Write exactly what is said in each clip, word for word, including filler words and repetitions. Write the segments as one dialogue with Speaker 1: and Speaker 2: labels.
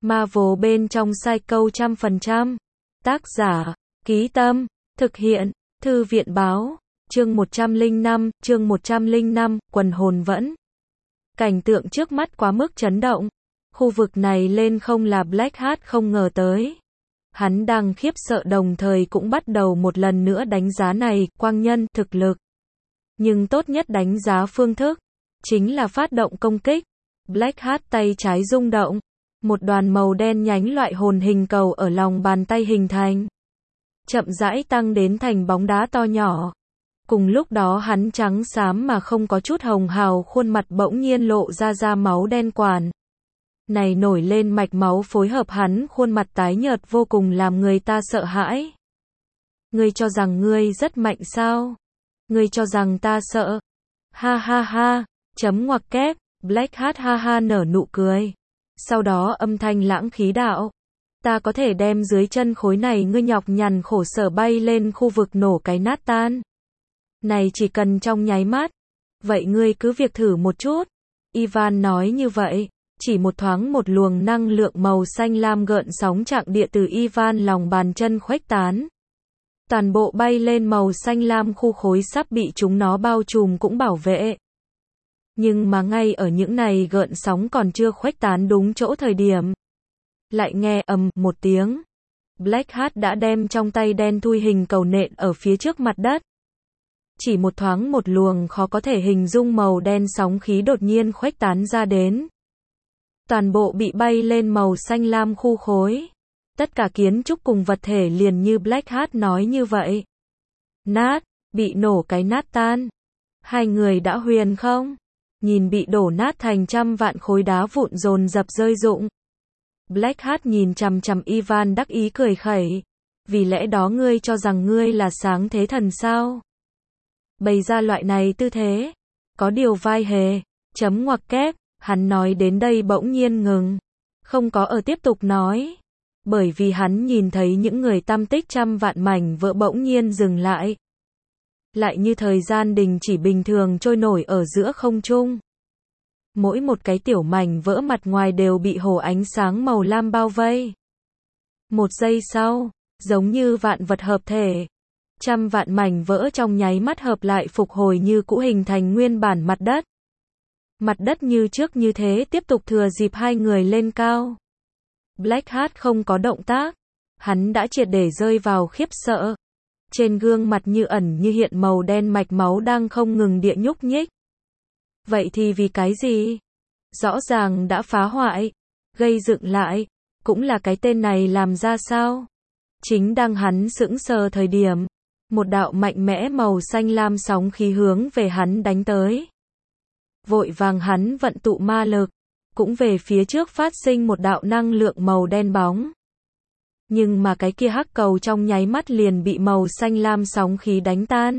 Speaker 1: Marvel bên trong Psycho trăm phần trăm. Tác giả, Ký Tâm, thực hiện, Thư viện Báo, chương một trăm lẻ năm, chương một trăm lẻ năm, quần hồn vẫn. Cảnh tượng trước mắt quá mức chấn động. Khu vực này lên không là Black Hat không ngờ tới. Hắn đang khiếp sợ đồng thời cũng bắt đầu một lần nữa đánh giá này, quang nhân, thực lực. Nhưng tốt nhất đánh giá phương thức, chính là phát động công kích. Black Hat tay trái rung động. Một đoàn màu đen nhánh loại hồn hình cầu ở lòng bàn tay hình thành. Chậm rãi tăng đến thành bóng đá to nhỏ. Cùng lúc đó hắn trắng xám mà không có chút hồng hào khuôn mặt bỗng nhiên lộ ra ra máu đen quản. Này nổi lên mạch máu phối hợp hắn khuôn mặt tái nhợt vô cùng làm người ta sợ hãi. Ngươi cho rằng ngươi rất mạnh sao? Ngươi cho rằng ta sợ? Ha ha ha, chấm ngoặc kép, Black Hat ha ha nở nụ cười. Sau đó âm thanh lãng khí đạo. Ta có thể đem dưới chân khối này ngươi nhọc nhằn khổ sở bay lên khu vực nổ cái nát tan. Này chỉ cần trong nháy mắt. Vậy ngươi cứ việc thử một chút. Ivan nói như vậy. Chỉ một thoáng một luồng năng lượng màu xanh lam gợn sóng trạng địa từ Ivan lòng bàn chân khuếch tán. Toàn bộ bay lên màu xanh lam khu khối sắp bị chúng nó bao trùm cũng bảo vệ. Nhưng mà ngay ở những này gợn sóng còn chưa khuếch tán đúng chỗ thời điểm. Lại nghe ầm một tiếng. Black Hat đã đem trong tay đen thui hình cầu nện ở phía trước mặt đất. Chỉ một thoáng một luồng khó có thể hình dung màu đen sóng khí đột nhiên khuếch tán ra đến. Toàn bộ bị bay lên màu xanh lam khu khối. Tất cả kiến trúc cùng vật thể liền như Black Hat nói như vậy. Nát, bị nổ cái nát tan. Hai người đã huyền không? Nhìn bị đổ nát thành trăm vạn khối đá vụn dồn dập rơi rụng. Black Hat nhìn chằm chằm Ivan đắc ý cười khẩy. Vì lẽ đó ngươi cho rằng ngươi là sáng thế thần sao? Bày ra loại này tư thế. Có điều vai hề. Chấm ngoặc kép. Hắn nói đến đây bỗng nhiên ngừng. Không có ở tiếp tục nói. Bởi vì hắn nhìn thấy những người tăm tích trăm vạn mảnh vỡ bỗng nhiên dừng lại. Lại như thời gian đình chỉ bình thường trôi nổi ở giữa không trung. Mỗi một cái tiểu mảnh vỡ mặt ngoài đều bị hồ ánh sáng màu lam bao vây. Một giây sau, giống như vạn vật hợp thể. Trăm vạn mảnh vỡ trong nháy mắt hợp lại phục hồi như cũ hình thành nguyên bản mặt đất. Mặt đất như trước như thế tiếp tục thừa dịp hai người lên cao. Black Hat không có động tác. Hắn đã triệt để rơi vào khiếp sợ. Trên gương mặt như ẩn như hiện màu đen mạch máu đang không ngừng địa nhúc nhích. Vậy thì vì cái gì? Rõ ràng đã phá hoại, gây dựng lại, cũng là cái tên này làm ra sao? Chính đang hắn sững sờ thời điểm, một đạo mạnh mẽ màu xanh lam sóng khí hướng về hắn đánh tới. Vội vàng hắn vận tụ ma lực, cũng về phía trước phát sinh một đạo năng lượng màu đen bóng. Nhưng mà cái kia hắc cầu trong nháy mắt liền bị màu xanh lam sóng khí đánh tan.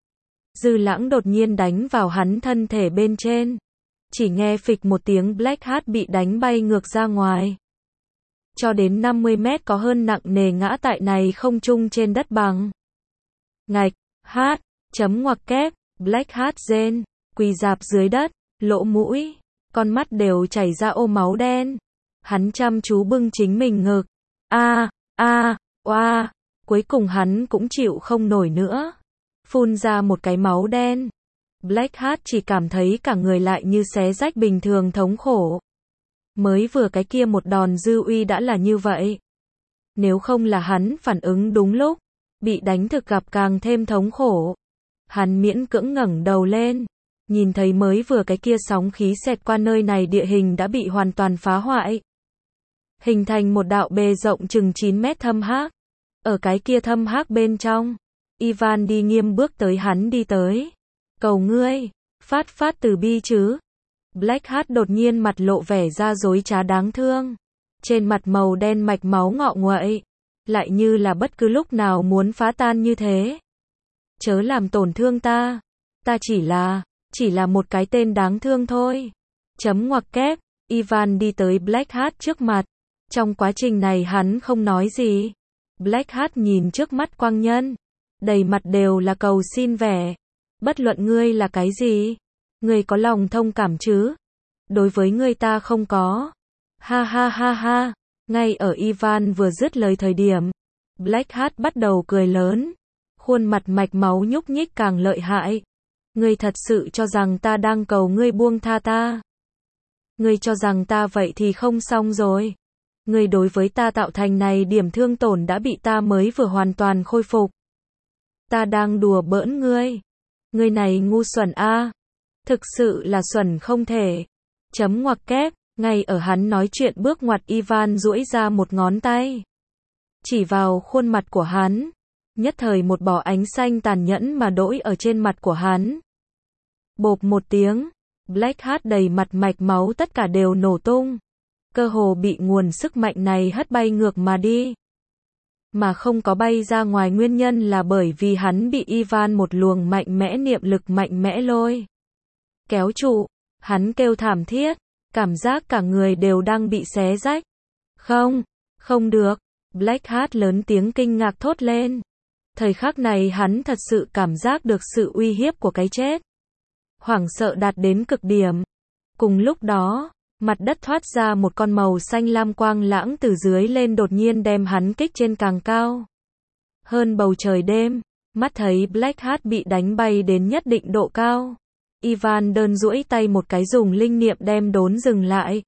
Speaker 1: Dư lãng đột nhiên đánh vào hắn thân thể bên trên. Chỉ nghe phịch một tiếng Black Hat bị đánh bay ngược ra ngoài. Cho đến năm mươi mét có hơn nặng nề ngã tại này không trung trên đất bằng. Ngạch, hát, chấm ngoặc kép, Black Hat rên, quỳ rạp dưới đất, lỗ mũi, con mắt đều chảy ra ô máu đen. Hắn chăm chú bưng chính mình ngực. A, a, oa, cuối cùng hắn cũng chịu không nổi nữa. Phun ra một cái máu đen. Black Hat chỉ cảm thấy cả người lại như xé rách bình thường thống khổ. Mới vừa cái kia một đòn dư uy đã là như vậy. Nếu không là hắn phản ứng đúng lúc, bị đánh thực gặp càng thêm thống khổ. Hắn miễn cưỡng ngẩng đầu lên, nhìn thấy mới vừa cái kia sóng khí xẹt qua nơi này địa hình đã bị hoàn toàn phá hoại. Hình thành một đạo bề rộng chừng chín mét thâm hắc. Ở cái kia thâm hắc bên trong, Ivan đi nghiêm bước tới hắn đi tới. Cầu ngươi, phát phát từ bi chứ. Black Hat đột nhiên mặt lộ vẻ ra dối trá đáng thương. Trên mặt màu đen mạch máu ngọ nguậy. Lại như là bất cứ lúc nào muốn phá tan như thế. Chớ làm tổn thương ta. Ta chỉ là, chỉ là một cái tên đáng thương thôi. Chấm ngoặc kép, Ivan đi tới Black Hat trước mặt. Trong quá trình này hắn không nói gì. Black Hat nhìn trước mắt quang nhân. Đầy mặt đều là cầu xin vẻ. Bất luận ngươi là cái gì, ngươi có lòng thông cảm chứ? Đối với ngươi ta không có. Ha ha ha ha, Ngay ở Ivan vừa dứt lời thời điểm, Blackheart bắt đầu cười lớn, khuôn mặt mạch máu nhúc nhích càng lợi hại. Ngươi thật sự cho rằng ta đang cầu ngươi buông tha ta? Ngươi cho rằng ta vậy thì không xong rồi? Ngươi đối với ta tạo thành này điểm thương tổn đã bị ta mới vừa hoàn toàn khôi phục. Ta đang đùa bỡn ngươi. Ngươi này ngu xuẩn a. Thực sự là xuẩn không thể. Chấm ngoặc kép, ngay ở hắn nói chuyện bước ngoặt Ivan duỗi ra một ngón tay. Chỉ vào khuôn mặt của hắn. Nhất thời một bỏ ánh xanh tàn nhẫn mà đỗi ở trên mặt của hắn. Bộp một tiếng, Blackheart đầy mặt mạch máu tất cả đều nổ tung. Cơ hồ bị nguồn sức mạnh này hất bay ngược mà đi. Mà không có bay ra ngoài nguyên nhân là bởi vì hắn bị Ivan một luồng mạnh mẽ niệm lực mạnh mẽ lôi kéo trụ, hắn kêu thảm thiết, cảm giác cả người đều đang bị xé rách. Không, không được, Blackheart lớn tiếng kinh ngạc thốt lên. Thời khắc này hắn thật sự cảm giác được sự uy hiếp của cái chết. Hoảng sợ đạt đến cực điểm. Cùng lúc đó, mặt đất thoát ra một con màu xanh lam quang lãng từ dưới lên đột nhiên đem hắn kích trên càng cao. Hơn bầu trời đêm, mắt thấy Blackheart bị đánh bay đến nhất định độ cao. Ivan đơn duỗi tay một cái dùng linh niệm đem đốn dừng lại.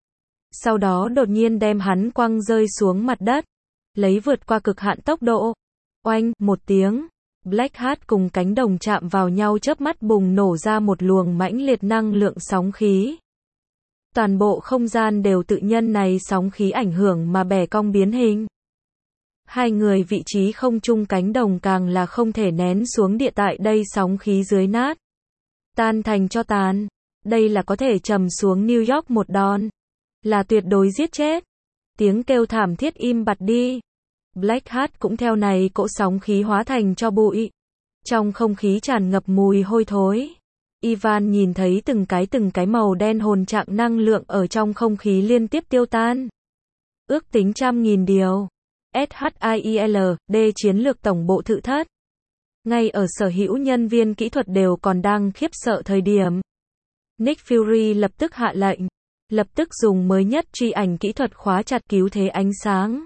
Speaker 1: Sau đó đột nhiên đem hắn quăng rơi xuống mặt đất, lấy vượt qua cực hạn tốc độ. Oanh, một tiếng, Blackheart cùng cánh đồng chạm vào nhau chớp mắt bùng nổ ra một luồng mãnh liệt năng lượng sóng khí. Toàn bộ không gian đều tự nhân này sóng khí ảnh hưởng mà bẻ cong biến hình. Hai người vị trí không chung cánh đồng càng là không thể nén xuống địa tại đây sóng khí dưới nát. Tan thành cho tàn. Đây là có thể trầm xuống New York một đòn. Là tuyệt đối giết chết. Tiếng kêu thảm thiết im bặt đi. Blackheart cũng theo này cỗ sóng khí hóa thành cho bụi. Trong không khí tràn ngập mùi hôi thối. Ivan nhìn thấy từng cái từng cái màu đen hồn trạng năng lượng ở trong không khí liên tiếp tiêu tan. Ước tính trăm nghìn điều. SHIELD, chiến lược tổng bộ thự thất. Ngay ở sở hữu nhân viên kỹ thuật đều còn đang khiếp sợ thời điểm. Nick Fury lập tức hạ lệnh. Lập tức dùng mới nhất truy ảnh kỹ thuật khóa chặt cứu thế ánh sáng.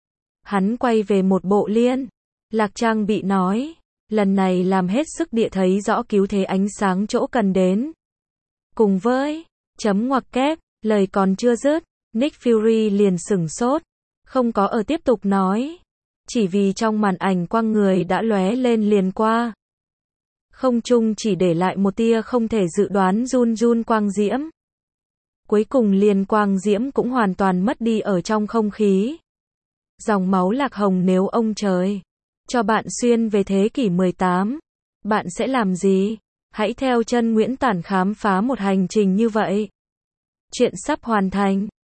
Speaker 1: Hắn quay về một bộ liên. Lạc trang bị nói. Lần này làm hết sức địa thấy rõ cứu thế ánh sáng chỗ cần đến. Cùng với, chấm ngoặc kép, lời còn chưa dứt, Nick Fury liền sửng sốt. Không có ở tiếp tục nói. Chỉ vì trong màn ảnh quang người đã lóe lên liền qua. Không trung chỉ để lại một tia không thể dự đoán run run quang diễm. Cuối cùng liền quang diễm cũng hoàn toàn mất đi ở trong không khí. Dòng máu lạc hồng nếu ông trời cho bạn xuyên về thế kỷ mười tám, bạn sẽ làm gì? Hãy theo chân Nguyễn Tản khám phá một hành trình như vậy. Chuyện sắp hoàn thành.